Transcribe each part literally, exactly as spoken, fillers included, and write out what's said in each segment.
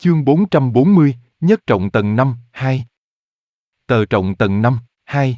Chương bốn trăm bốn mươi, Nhất trọng tầng năm, hai. Tờ trọng tầng năm, hai.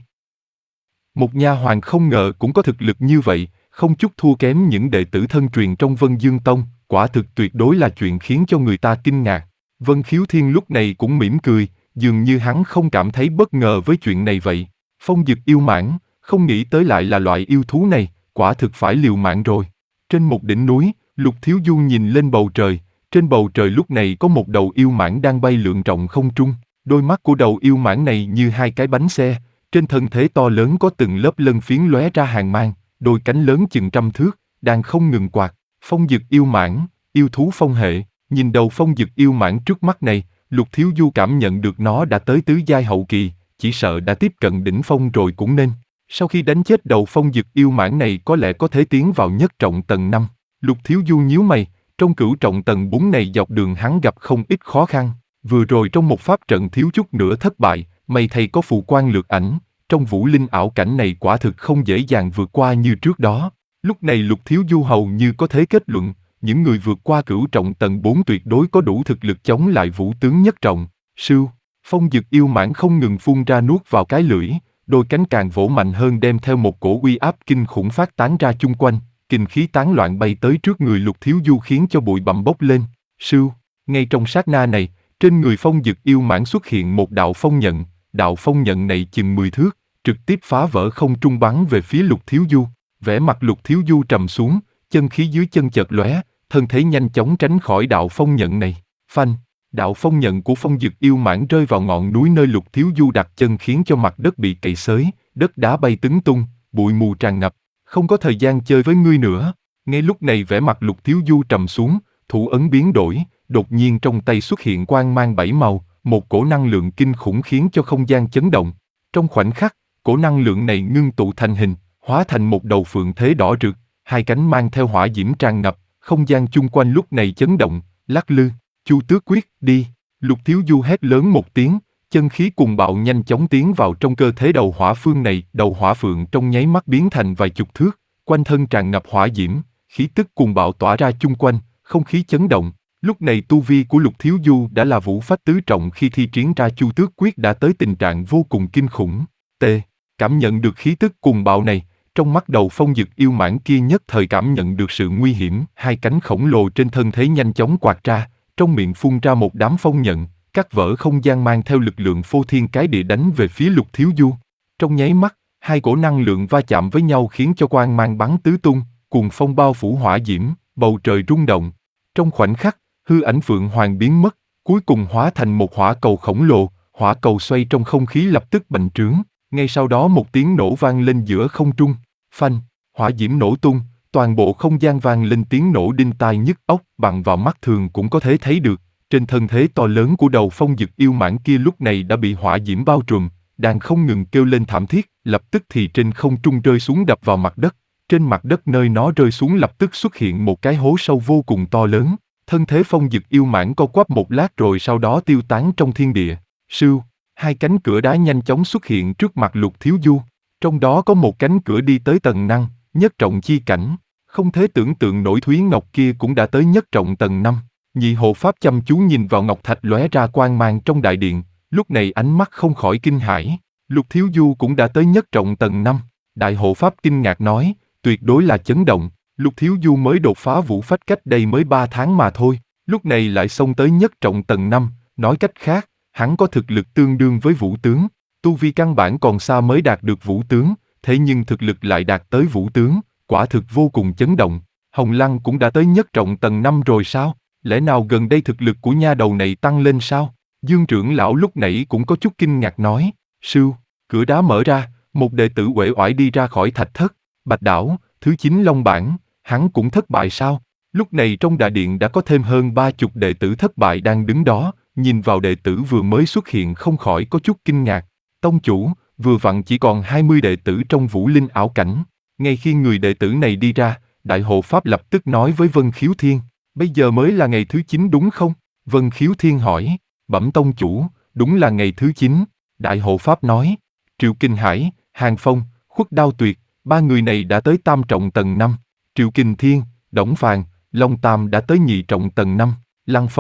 Một nha hoàn không ngờ cũng có thực lực như vậy, không chút thua kém những đệ tử thân truyền trong Vân Dương Tông, quả thực tuyệt đối là chuyện khiến cho người ta kinh ngạc. Vân Khiếu Thiên lúc này cũng mỉm cười, dường như hắn không cảm thấy bất ngờ với chuyện này vậy. Phong Dực yêu mãng, không nghĩ tới lại là loại yêu thú này, quả thực phải liều mạng rồi. Trên một đỉnh núi, Lục Thiếu Du nhìn lên bầu trời, trên bầu trời lúc này có một đầu yêu mãng đang bay lượn rộng không trung. Đôi mắt của đầu yêu mãng này như hai cái bánh xe, trên thân thể to lớn có từng lớp lân phiến lóe ra hàn mang, đôi cánh lớn chừng trăm thước, đang không ngừng quạt. Phong Dực yêu mãng, yêu thú phong hệ. Nhìn đầu Phong Dực yêu mãng trước mắt này, Lục Thiếu Du cảm nhận được nó đã tới tứ giai hậu kỳ, chỉ sợ đã tiếp cận đỉnh phong rồi cũng nên. Sau khi đánh chết đầu Phong Dực yêu mãng này có lẽ có thể tiến vào nhất trọng tầng năm. Lục Thiếu Du nhíu mày, trong cửu trọng tầng bốn này dọc đường hắn gặp không ít khó khăn. Vừa rồi trong một pháp trận thiếu chút nữa thất bại, may thay có phù quan lược ảnh, trong vũ linh ảo cảnh này quả thực không dễ dàng vượt qua như trước đó. Lúc này Lục Thiếu Du hầu như có thể kết luận, những người vượt qua cửu trọng tầng bốn tuyệt đối có đủ thực lực chống lại vũ tướng nhất trọng. Sưu, Phong Dực yêu mãng không ngừng phun ra nuốt vào cái lưỡi, đôi cánh càng vỗ mạnh hơn đem theo một cổ uy áp kinh khủng phát tán ra chung quanh, kinh khí tán loạn bay tới trước người Lục Thiếu Du khiến cho bụi bặm bốc lên. Sưu, ngay trong sát na này, trên người Phong Dực yêu mãng xuất hiện một đạo phong nhận, đạo phong nhận này chừng mười thước, trực tiếp phá vỡ không trung bắn về phía Lục Thiếu Du. Vẻ mặt Lục Thiếu Du trầm xuống, chân khí dưới chân chợt lóe, thân thể nhanh chóng tránh khỏi đạo phong nhận này. Phanh, đạo phong nhận của Phong Dực yêu mãng rơi vào ngọn núi nơi Lục Thiếu Du đặt chân khiến cho mặt đất bị cày xới, đất đá bay tứ tung, bụi mù tràn ngập. Không có thời gian chơi với ngươi nữa. Ngay lúc này vẻ mặt Lục Thiếu Du trầm xuống, thủ ấn biến đổi, đột nhiên trong tay xuất hiện quang mang bảy màu, một cổ năng lượng kinh khủng khiến cho không gian chấn động. Trong khoảnh khắc, cổ năng lượng này ngưng tụ thành hình, hóa thành một đầu phượng thế đỏ rực, hai cánh mang theo hỏa diễm tràn ngập, không gian chung quanh lúc này chấn động, lắc lư. Chu Tước quyết, đi! Lục Thiếu Du hét lớn một tiếng, chân khí cuồng bạo nhanh chóng tiến vào trong cơ thể đầu hỏa phương này, đầu hỏa phượng trong nháy mắt biến thành vài chục thước, quanh thân tràn ngập hỏa diễm, khí tức cuồng bạo tỏa ra chung quanh, không khí chấn động. Lúc này tu vi của Lục Thiếu Du đã là vũ phách tứ trọng khi thi triển ra Chu Tước quyết đã tới tình trạng vô cùng kinh khủng. T. Cảm nhận được khí tức cuồng bạo này, trong mắt đầu Phong Dực yêu mãng kia nhất thời cảm nhận được sự nguy hiểm, hai cánh khổng lồ trên thân thể nhanh chóng quạt ra, trong miệng phun ra một đám phong nhận, cắt vỡ không gian mang theo lực lượng phô thiên cái địa đánh về phía Lục Thiếu Du. Trong nháy mắt, hai cổ năng lượng va chạm với nhau khiến cho quang mang bắn tứ tung, cuồng phong bao phủ hỏa diễm, bầu trời rung động. Trong khoảnh khắc, hư ảnh Phượng Hoàng biến mất, cuối cùng hóa thành một hỏa cầu khổng lồ, hỏa cầu xoay trong không khí lập tức bành trướng, ngay sau đó một tiếng nổ vang lên giữa không trung. Phanh, hỏa diễm nổ tung, toàn bộ không gian vang lên tiếng nổ đinh tai nhức óc, bằng vào mắt thường cũng có thể thấy được, trên thân thể to lớn của đầu Phong Dực yêu mãng kia lúc này đã bị hỏa diễm bao trùm, đang không ngừng kêu lên thảm thiết, lập tức thì trên không trung rơi xuống đập vào mặt đất. Trên mặt đất nơi nó rơi xuống lập tức xuất hiện một cái hố sâu vô cùng to lớn, thân thế Phong Dực yêu mãng co quắp một lát rồi sau đó tiêu tán trong thiên địa. Sưu, hai cánh cửa đá nhanh chóng xuất hiện trước mặt Lục Thiếu Du, trong đó có một cánh cửa đi tới tầng năm, nhất trọng chi cảnh, không thể tưởng tượng nổi Thúy Ngọc kia cũng đã tới nhất trọng tầng năm. Nhị hộ pháp chăm chú nhìn vào ngọc thạch lóe ra quang mang trong đại điện, lúc này ánh mắt không khỏi kinh hãi. Lục Thiếu Du cũng đã tới nhất trọng tầng năm. Đại hộ pháp kinh ngạc nói, tuyệt đối là chấn động. Lục Thiếu Du mới đột phá vũ phách cách đây mới ba tháng mà thôi, lúc này lại xông tới nhất trọng tầng năm, nói cách khác, hắn có thực lực tương đương với vũ tướng. Tu vi căn bản còn xa mới đạt được vũ tướng, thế nhưng thực lực lại đạt tới vũ tướng, quả thực vô cùng chấn động. Hồng Lăng cũng đã tới nhất trọng tầng năm rồi sao? Lẽ nào gần đây thực lực của nha đầu này tăng lên sao? Dương trưởng lão lúc nãy cũng có chút kinh ngạc nói. Sưu, cửa đá mở ra, một đệ tử uể oải đi ra khỏi thạch thất. Bạch Đảo, thứ chín Long Bản, hắn cũng thất bại sao? Lúc này trong đại điện đã có thêm hơn ba chục đệ tử thất bại đang đứng đó, nhìn vào đệ tử vừa mới xuất hiện không khỏi có chút kinh ngạc. Tông chủ, vừa vặn chỉ còn hai mươi đệ tử trong vũ linh ảo cảnh. Ngay khi người đệ tử này đi ra, Đại hộ pháp lập tức nói với Vân Khiếu Thiên, bây giờ mới là ngày thứ chín đúng không? Vân Khiếu Thiên hỏi, bẩm tông chủ, đúng là ngày thứ chín. Đại hộ pháp nói, Triệu Kinh Hải, Hàng Phong, Khuất Đao Tuyệt, ba người này đã tới tam trọng tầng năm. Triệu Kinh Thiên, Đổng Phàn, Long Tam đã tới nhị trọng tầng năm. Lăng Phong,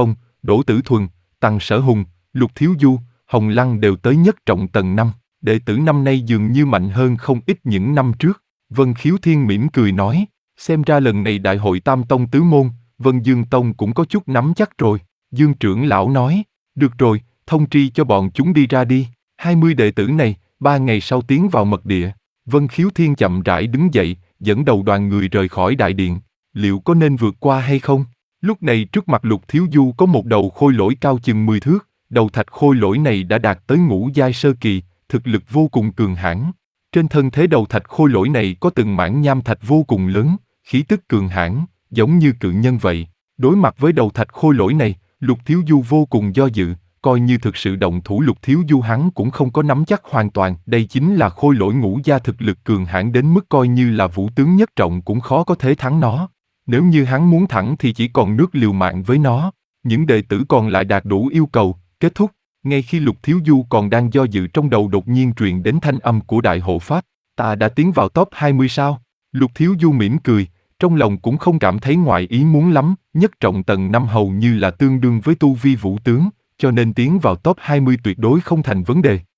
Đỗ Tử Thuần, Tằng Sở Hùng, Lục Thiếu Du, Hồng Lăng đều tới nhất trọng tầng năm. Đệ tử năm nay dường như mạnh hơn không ít những năm trước. Vân Khiếu Thiên mỉm cười nói, xem ra lần này đại hội Tam Tông Tứ Môn, Vân Dương Tông cũng có chút nắm chắc rồi. Dương trưởng lão nói, được rồi, thông tri cho bọn chúng đi ra đi. Hai mươi đệ tử này, ba ngày sau tiến vào mật địa. Vân Khiếu Thiên chậm rãi đứng dậy, dẫn đầu đoàn người rời khỏi đại điện. Liệu có nên vượt qua hay không? Lúc này trước mặt Lục Thiếu Du có một đầu khôi lỗi cao chừng mười thước. Đầu thạch khôi lỗi này đã đạt tới ngũ giai sơ kỳ, thực lực vô cùng cường hãn. Trên thân thế đầu thạch khôi lỗi này có từng mảng nham thạch vô cùng lớn, khí tức cường hãn, giống như cự nhân vậy. Đối mặt với đầu thạch khôi lỗi này, Lục Thiếu Du vô cùng do dự, coi như thực sự động thủ Lục Thiếu Du hắn cũng không có nắm chắc hoàn toàn. Đây chính là khôi lỗi ngũ gia thực lực cường hãn đến mức coi như là vũ tướng nhất trọng cũng khó có thể thắng nó. Nếu như hắn muốn thẳng thì chỉ còn nước liều mạng với nó. Những đệ tử còn lại đạt đủ yêu cầu, kết thúc. Ngay khi Lục Thiếu Du còn đang do dự trong đầu đột nhiên truyền đến thanh âm của Đại Hộ Pháp. Ta đã tiến vào top hai mươi sao? Lục Thiếu Du mỉm cười, trong lòng cũng không cảm thấy ngoại ý muốn lắm, nhất trọng tầng năm hầu như là tương đương với tu vi vũ tướng, cho nên tiến vào top hai mươi tuyệt đối không thành vấn đề.